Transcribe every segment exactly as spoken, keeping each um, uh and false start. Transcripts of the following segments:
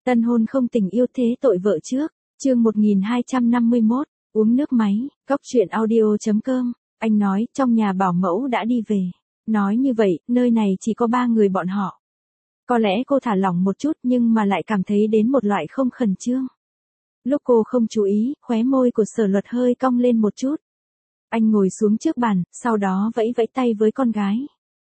Tân hôn không tình yêu thế tội vợ trước, chương một nghìn hai trăm năm mươi mốt, uống nước máy, góc chuyện audio.com, anh nói trong nhà bảo mẫu đã đi về. Nói như vậy, nơi này chỉ có ba người bọn họ. Có lẽ cô thả lỏng một chút nhưng mà lại cảm thấy đến một loại không khẩn trương. Lúc cô không chú ý, khóe môi của Sở Luật hơi cong lên một chút. Anh ngồi xuống trước bàn, sau đó vẫy vẫy tay với con gái.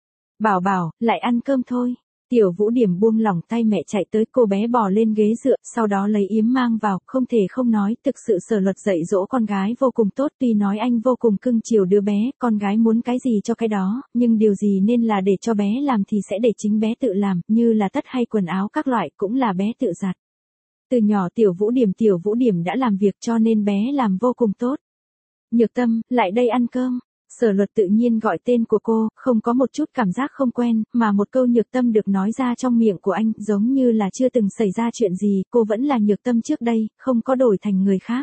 Bảo bảo, lại ăn cơm thôi. Tiểu Vũ Điểm buông lỏng tay mẹ chạy tới, cô bé bò lên ghế dựa, sau đó lấy yếm mang vào, không thể không nói, thực sự Sở Luật dạy dỗ con gái vô cùng tốt, tuy nói anh vô cùng cưng chiều đứa bé, con gái muốn cái gì cho cái đó, nhưng điều gì nên là để cho bé làm thì sẽ để chính bé tự làm, như là tất hay quần áo các loại cũng là bé tự giặt. Từ nhỏ Tiểu Vũ Điểm Tiểu Vũ Điểm đã làm việc cho nên bé làm vô cùng tốt. Nhược Tâm, lại đây ăn cơm. Sở Luật tự nhiên gọi tên của cô, không có một chút cảm giác không quen, mà một câu Nhược Tâm được nói ra trong miệng của anh, giống như là chưa từng xảy ra chuyện gì, cô vẫn là Nhược Tâm trước đây, không có đổi thành người khác.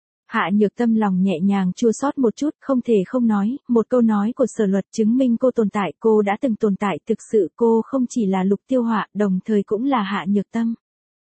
Hạ Nhược Tâm lòng nhẹ nhàng chua xót một chút, không thể không nói, một câu nói của Sở Luật chứng minh cô tồn tại, cô đã từng tồn tại, thực sự cô không chỉ là Lục Tiêu Họa, đồng thời cũng là Hạ Nhược Tâm.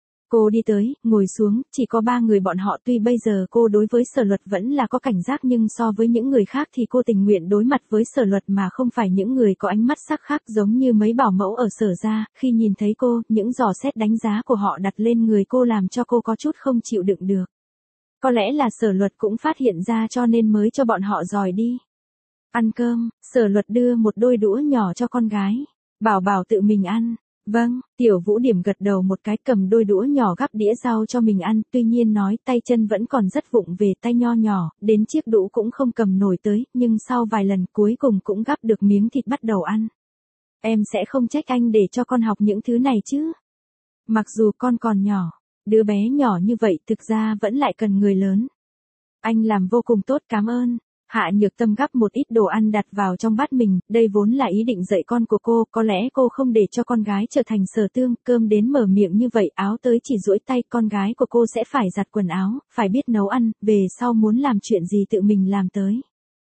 Cô đi tới, ngồi xuống, chỉ có ba người bọn họ, tuy bây giờ cô đối với Sở Luật vẫn là có cảnh giác nhưng so với những người khác thì cô tình nguyện đối mặt với Sở Luật mà không phải những người có ánh mắt sắc khác giống như mấy bảo mẫu ở Sở gia, khi nhìn thấy cô, những dò xét đánh giá của họ đặt lên người cô làm cho cô có chút không chịu đựng được. Có lẽ là Sở Luật cũng phát hiện ra cho nên mới cho bọn họ dòi đi. Ăn cơm, Sở Luật đưa một đôi đũa nhỏ cho con gái. Bảo bảo tự mình ăn. Vâng, Tiểu Vũ Điểm gật đầu một cái, cầm đôi đũa nhỏ gắp đĩa rau cho mình ăn, tuy nhiên nói tay chân vẫn còn rất vụng về, tay nho nhỏ, đến chiếc đũa cũng không cầm nổi tới, nhưng sau vài lần cuối cùng cũng gắp được miếng thịt bắt đầu ăn. Em sẽ không trách anh để cho con học những thứ này chứ. Mặc dù con còn nhỏ, đứa bé nhỏ như vậy thực ra vẫn lại cần người lớn. Anh làm vô cùng tốt, cảm ơn. Hạ Nhược Tâm gắp một ít đồ ăn đặt vào trong bát mình, đây vốn là ý định dạy con của cô, có lẽ cô không để cho con gái trở thành Sở Tương, cơm đến mở miệng như vậy, áo tới chỉ duỗi tay, con gái của cô sẽ phải giặt quần áo, phải biết nấu ăn, về sau muốn làm chuyện gì tự mình làm tới.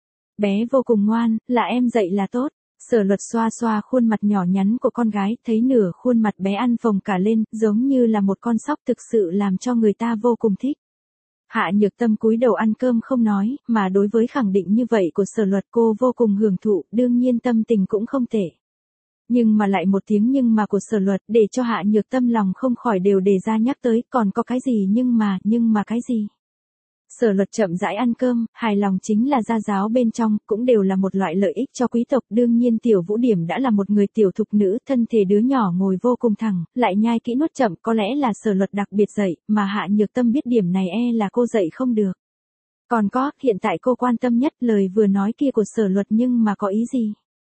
Bé vô cùng ngoan, là em dạy là tốt. Sở Luật xoa xoa khuôn mặt nhỏ nhắn của con gái, thấy nửa khuôn mặt bé ăn phồng cả lên, giống như là một con sóc, thực sự làm cho người ta vô cùng thích. Hạ Nhược Tâm cúi đầu ăn cơm không nói, mà đối với khẳng định như vậy của Sở Luật cô vô cùng hưởng thụ, đương nhiên tâm tình cũng không tệ. Nhưng mà lại một tiếng nhưng mà của Sở Luật để cho Hạ Nhược Tâm lòng không khỏi đều đề ra nhắc tới, còn có cái gì nhưng mà, nhưng mà cái gì. Sở Luật chậm rãi ăn cơm, hài lòng chính là gia giáo bên trong, cũng đều là một loại lợi ích cho quý tộc, đương nhiên Tiểu Vũ Điểm đã là một người tiểu thục nữ, thân thể đứa nhỏ ngồi vô cùng thẳng, lại nhai kỹ nuốt chậm, có lẽ là Sở Luật đặc biệt dạy, mà Hạ Nhược Tâm biết điểm này e là cô dạy không được. Còn có, hiện tại cô quan tâm nhất lời vừa nói kia của Sở Luật nhưng mà có ý gì?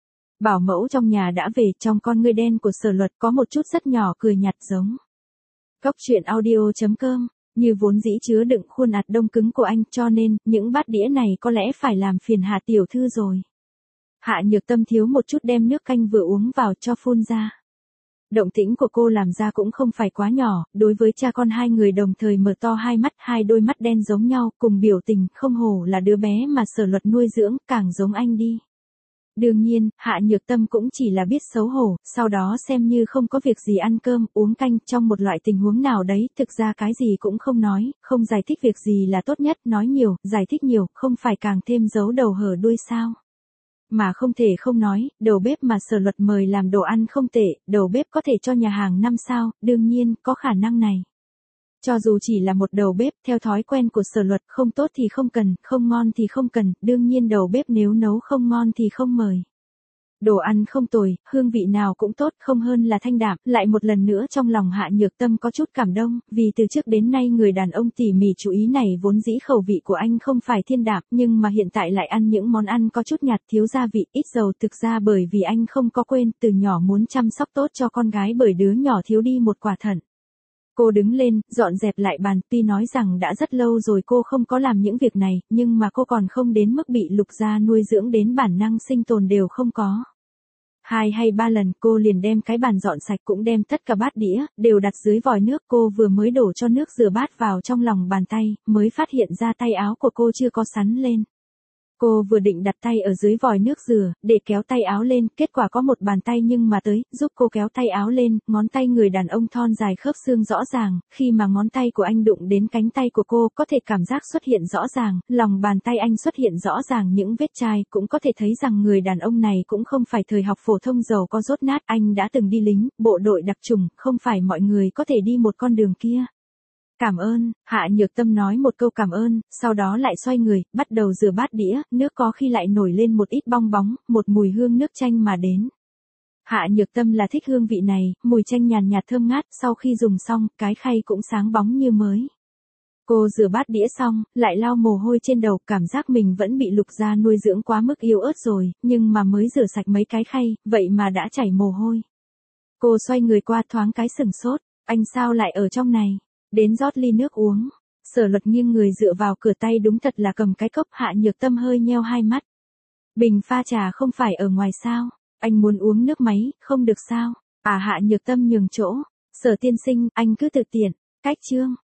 Bảo mẫu trong nhà đã về, trong con ngươi đen của Sở Luật có một chút rất nhỏ cười nhạt giống. Góc chuyện audio.com Như vốn dĩ chứa đựng khuôn ạt đông cứng của anh, cho nên, những bát đĩa này có lẽ phải làm phiền Hạ tiểu thư rồi. Hạ Nhược Tâm thiếu một chút đem nước canh vừa uống vào cho phun ra. Động tĩnh của cô làm ra cũng không phải quá nhỏ, đối với cha con hai người đồng thời mở to hai mắt, hai đôi mắt đen giống nhau, cùng biểu tình, không hổ là đứa bé mà Sở Luật nuôi dưỡng, càng giống anh đi. Đương nhiên, Hạ Nhược Tâm cũng chỉ là biết xấu hổ, sau đó xem như không có việc gì ăn cơm, uống canh, trong một loại tình huống nào đấy, thực ra cái gì cũng không nói, không giải thích việc gì là tốt nhất, nói nhiều, giải thích nhiều, không phải càng thêm giấu đầu hở đuôi sao. Mà không thể không nói, đầu bếp mà Sở Luật mời làm đồ ăn không tệ, đầu bếp có thể cho nhà hàng năm sao, đương nhiên, có khả năng này. Cho dù chỉ là một đầu bếp, theo thói quen của Sở Luật, không tốt thì không cần, không ngon thì không cần, đương nhiên đầu bếp nếu nấu không ngon thì không mời. Đồ ăn không tồi, hương vị nào cũng tốt, không hơn là thanh đạm, lại một lần nữa trong lòng Hạ Nhược Tâm có chút cảm động, vì từ trước đến nay người đàn ông tỉ mỉ chú ý này vốn dĩ khẩu vị của anh không phải thiên đạm, nhưng mà hiện tại lại ăn những món ăn có chút nhạt, thiếu gia vị, ít dầu, thực ra bởi vì anh không có quên, từ nhỏ muốn chăm sóc tốt cho con gái bởi đứa nhỏ thiếu đi một quả thận. Cô đứng lên, dọn dẹp lại bàn, tuy nói rằng đã rất lâu rồi cô không có làm những việc này, nhưng mà cô còn không đến mức bị Lục gia nuôi dưỡng đến bản năng sinh tồn đều không có. Hai hay ba lần cô liền đem cái bàn dọn sạch, cũng đem tất cả bát đĩa, đều đặt dưới vòi nước, cô vừa mới đổ cho nước rửa bát vào trong lòng bàn tay, mới phát hiện ra tay áo của cô chưa có sắn lên. Cô vừa định đặt tay ở dưới vòi nước rửa, để kéo tay áo lên, kết quả có một bàn tay nhưng mà tới, giúp cô kéo tay áo lên, ngón tay người đàn ông thon dài khớp xương rõ ràng, khi mà ngón tay của anh đụng đến cánh tay của cô, có thể cảm giác xuất hiện rõ ràng, lòng bàn tay anh xuất hiện rõ ràng những vết chai, cũng có thể thấy rằng người đàn ông này cũng không phải thời học phổ thông giàu có dốt nát, anh đã từng đi lính, bộ đội đặc chủng, không phải mọi người có thể đi một con đường kia. Cảm ơn, Hạ Nhược Tâm nói một câu cảm ơn, sau đó lại xoay người, bắt đầu rửa bát đĩa, nước có khi lại nổi lên một ít bong bóng, một mùi hương nước chanh mà đến. Hạ Nhược Tâm là thích hương vị này, mùi chanh nhàn nhạt thơm ngát, sau khi dùng xong, cái khay cũng sáng bóng như mới. Cô rửa bát đĩa xong, lại lau mồ hôi trên đầu, cảm giác mình vẫn bị Lục gia nuôi dưỡng quá mức yếu ớt rồi, nhưng mà mới rửa sạch mấy cái khay, vậy mà đã chảy mồ hôi. Cô xoay người qua thoáng cái sửng sốt, anh sao lại ở trong này? Đến rót ly nước uống. Sở Luật nghiêng người dựa vào cửa, tay đúng thật là cầm cái cốc. Hạ Nhược Tâm hơi nheo hai mắt. Bình pha trà không phải ở ngoài sao? Anh muốn uống nước máy, không được sao? À, Hạ Nhược Tâm nhường chỗ. Sở tiên sinh, anh cứ tự tiện. Cách chương.